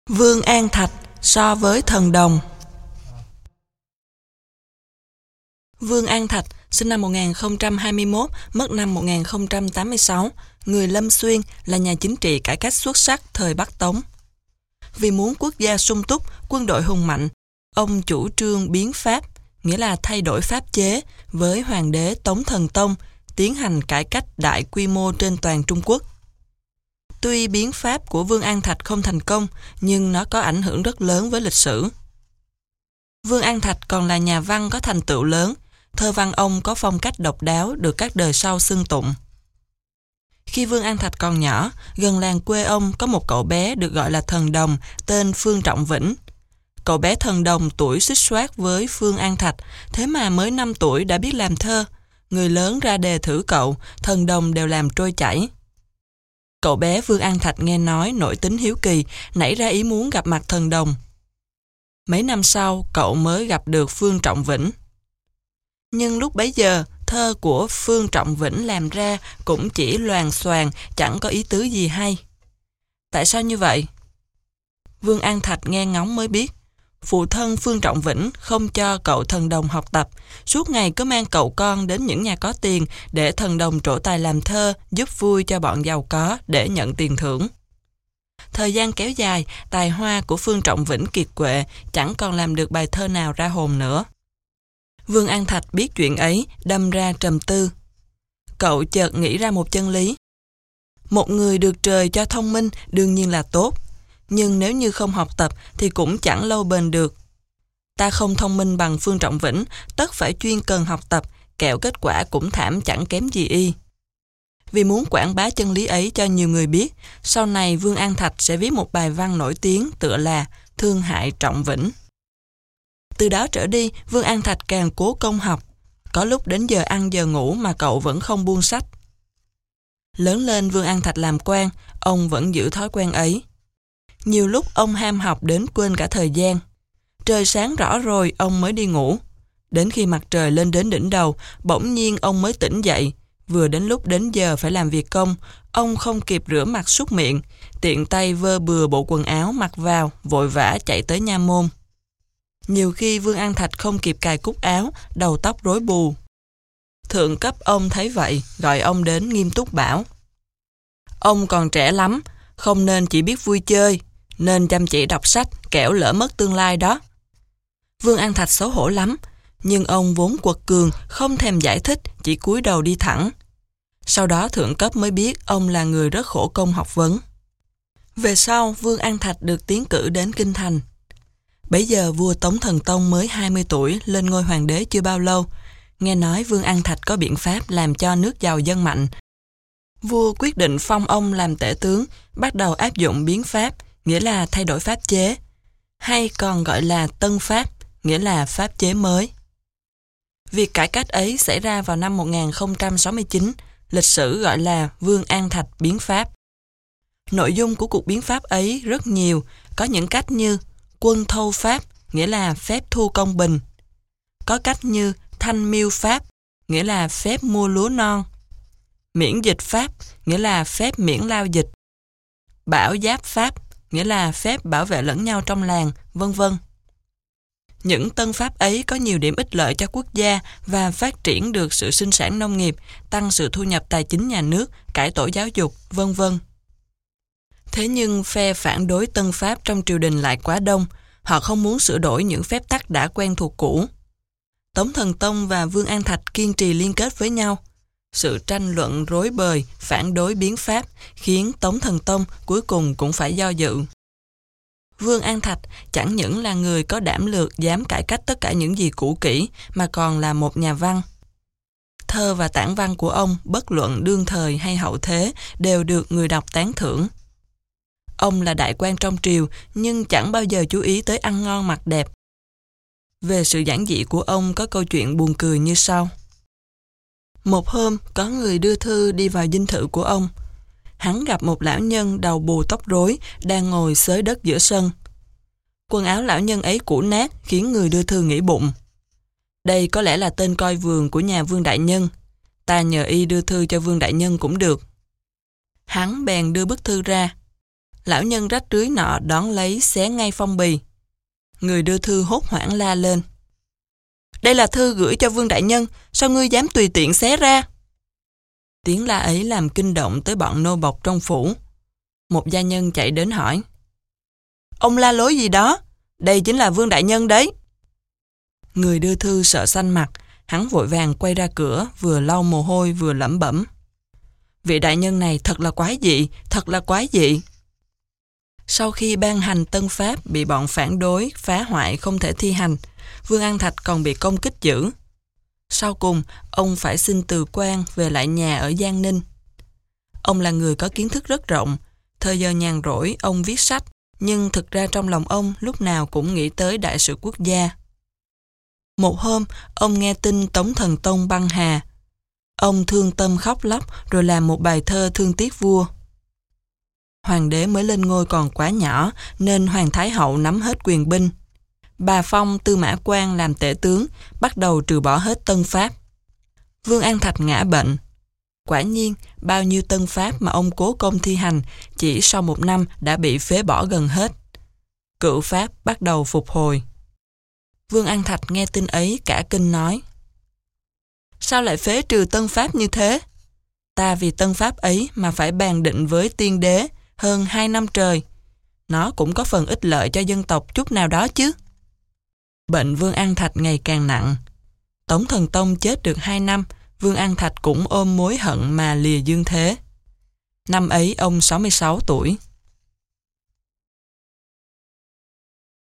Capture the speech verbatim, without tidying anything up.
Vương An Thạch so với thần đồng. Vương An Thạch sinh năm một nghìn không trăm hai mươi mốt, mất năm một nghìn không trăm tám mươi sáu, người Lâm Xuyên, là nhà chính trị cải cách xuất sắc thời Bắc Tống. Vì muốn quốc gia sung túc, quân đội hùng mạnh, ông chủ trương biến pháp, nghĩa là thay đổi pháp chế, với hoàng đế Tống Thần Tông, tiến hành cải cách đại quy mô trên toàn Trung Quốc. Tuy biến pháp của Vương An Thạch không thành công, nhưng nó có ảnh hưởng rất lớn với lịch sử. Vương An Thạch còn là nhà văn có thành tựu lớn, thơ văn ông có phong cách độc đáo được các đời sau xưng tụng. Khi Vương An Thạch còn nhỏ, gần làng quê ông có một cậu bé được gọi là thần đồng tên Phương Trọng Vĩnh. Cậu bé thần đồng tuổi xích xoát với Vương An Thạch, thế mà mới năm tuổi đã biết làm thơ. Người lớn ra đề thử cậu, thần đồng đều làm trôi chảy. Cậu bé Vương An Thạch nghe nói nổi tính hiếu kỳ, nảy ra ý muốn gặp mặt thần đồng. Mấy năm sau, cậu mới gặp được Phương Trọng Vĩnh. Nhưng lúc bấy giờ, thơ của Phương Trọng Vĩnh làm ra cũng chỉ loàn xoàn, chẳng có ý tứ gì hay. Tại sao như vậy? Vương An Thạch nghe ngóng mới biết. Phụ thân Phương Trọng Vĩnh không cho cậu thần đồng học tập, suốt ngày cứ mang cậu con đến những nhà có tiền để thần đồng trổ tài làm thơ, giúp vui cho bọn giàu có để nhận tiền thưởng. Thời gian kéo dài, tài hoa của Phương Trọng Vĩnh kiệt quệ, chẳng còn làm được bài thơ nào ra hồn nữa. Vương An Thạch biết chuyện ấy, đâm ra trầm tư. Cậu chợt nghĩ ra một chân lý. Một người được trời cho thông minh đương nhiên là tốt, nhưng nếu như không học tập thì cũng chẳng lâu bền được. Ta không thông minh bằng Phương Trọng Vĩnh, tất phải chuyên cần học tập, kẻo kết quả cũng thảm chẳng kém gì y. Vì muốn quảng bá chân lý ấy cho nhiều người biết, sau này Vương An Thạch sẽ viết một bài văn nổi tiếng tựa là Thương hại Trọng Vĩnh. Từ đó trở đi, Vương An Thạch càng cố công học. Có lúc đến giờ ăn giờ ngủ mà cậu vẫn không buông sách. Lớn lên Vương An Thạch làm quan, ông vẫn giữ thói quen ấy. Nhiều lúc ông ham học đến quên cả thời gian. Trời sáng rõ rồi ông mới đi ngủ. Đến khi mặt trời lên đến đỉnh đầu, bỗng nhiên ông mới tỉnh dậy. Vừa đến lúc đến giờ phải làm việc công, ông không kịp rửa mặt súc miệng, tiện tay vơ bừa bộ quần áo mặc vào, vội vã chạy tới nha môn. Nhiều khi Vương An Thạch không kịp cài cúc áo, đầu tóc rối bù. Thượng cấp ông thấy vậy, gọi ông đến nghiêm túc bảo: Ông còn trẻ lắm, không nên chỉ biết vui chơi, nên chăm chỉ đọc sách, kẻo lỡ mất tương lai đó. Vương An Thạch xấu hổ lắm, nhưng ông vốn quật cường, không thèm giải thích, chỉ cúi đầu đi thẳng. Sau đó thượng cấp mới biết ông là người rất khổ công học vấn. Về sau, Vương An Thạch được tiến cử đến Kinh Thành. Bấy giờ vua Tống Thần Tông mới hai mươi tuổi, lên ngôi hoàng đế chưa bao lâu. Nghe nói Vương An Thạch có biện pháp làm cho nước giàu dân mạnh. Vua quyết định phong ông làm tể tướng, bắt đầu áp dụng biến pháp, nghĩa là thay đổi pháp chế, hay còn gọi là tân pháp, nghĩa là pháp chế mới. Việc cải cách ấy xảy ra vào năm một nghìn không trăm sáu mươi chín, lịch sử gọi là Vương An Thạch biến pháp. Nội dung của cuộc biến pháp ấy rất nhiều, có những cách như quân thâu pháp, nghĩa là phép thu công bình. Có cách như thanh miêu pháp, nghĩa là phép mua lúa non. Miễn dịch pháp, nghĩa là phép miễn lao dịch. Bảo giáp pháp, nghĩa là phép bảo vệ lẫn nhau trong làng, vân vân. Những tân pháp ấy có nhiều điểm ích lợi cho quốc gia và phát triển được sự sinh sản nông nghiệp, tăng sự thu nhập tài chính nhà nước, cải tổ giáo dục, vân vân. Thế nhưng phe phản đối tân pháp trong triều đình lại quá đông, họ không muốn sửa đổi những phép tắc đã quen thuộc cũ. Tống Thần Tông và Vương An Thạch kiên trì liên kết với nhau. Sự tranh luận rối bời, phản đối biến pháp khiến Tống Thần Tông cuối cùng cũng phải do dự. Vương An Thạch chẳng những là người có đảm lược dám cải cách tất cả những gì cũ kỹ, mà còn là một nhà văn. Thơ và tản văn của ông, bất luận đương thời hay hậu thế, đều được người đọc tán thưởng. Ông là đại quan trong triều, nhưng chẳng bao giờ chú ý tới ăn ngon mặc đẹp. Về sự giản dị của ông có câu chuyện buồn cười như sau. Một hôm, có người đưa thư đi vào dinh thự của ông. Hắn gặp một lão nhân đầu bù tóc rối đang ngồi xới đất giữa sân. Quần áo lão nhân ấy cũ nát khiến người đưa thư nghĩ bụng. Đây có lẽ là tên coi vườn của nhà Vương Đại Nhân. Ta nhờ y đưa thư cho Vương Đại Nhân cũng được. Hắn bèn đưa bức thư ra. Lão nhân rách rưới nọ đón lấy xé ngay phong bì. Người đưa thư hốt hoảng la lên. Đây là thư gửi cho Vương đại nhân, sao ngươi dám tùy tiện xé ra? Tiếng la ấy làm kinh động tới bọn nô bộc trong phủ. Một gia nhân chạy đến hỏi. Ông la lối gì đó? Đây chính là Vương đại nhân đấy. Người đưa thư sợ xanh mặt, hắn vội vàng quay ra cửa, vừa lau mồ hôi vừa lẩm bẩm. Vị đại nhân này thật là quái dị, thật là quái dị. Sau khi ban hành tân pháp bị bọn phản đối, phá hoại không thể thi hành, Vương An Thạch còn bị công kích dữ. Sau cùng, ông phải xin từ quan về lại nhà ở Giang Ninh. Ông là người có kiến thức rất rộng, thời giờ nhàn rỗi ông viết sách, nhưng thực ra trong lòng ông lúc nào cũng nghĩ tới đại sự quốc gia. Một hôm, ông nghe tin Tống Thần Tông băng hà. Ông thương tâm khóc lóc rồi làm một bài thơ thương tiếc vua. Hoàng đế mới lên ngôi còn quá nhỏ nên Hoàng Thái Hậu nắm hết quyền binh. Bà phong Tư Mã Quan làm tể tướng, bắt đầu trừ bỏ hết tân pháp. Vương An Thạch ngã bệnh. Quả nhiên, bao nhiêu tân pháp mà ông cố công thi hành chỉ sau một năm đã bị phế bỏ gần hết. Cựu pháp bắt đầu phục hồi. Vương An Thạch nghe tin ấy cả kinh nói. Sao lại phế trừ tân pháp như thế? Ta vì tân pháp ấy mà phải bàn định với tiên đế hơn hai năm trời. Nó cũng có phần ích lợi cho dân tộc chút nào đó chứ. Bệnh Vương An Thạch ngày càng nặng. Tống Thần Tông chết được hai năm, Vương An Thạch cũng ôm mối hận mà lìa dương thế. Năm ấy ông sáu mươi sáu tuổi.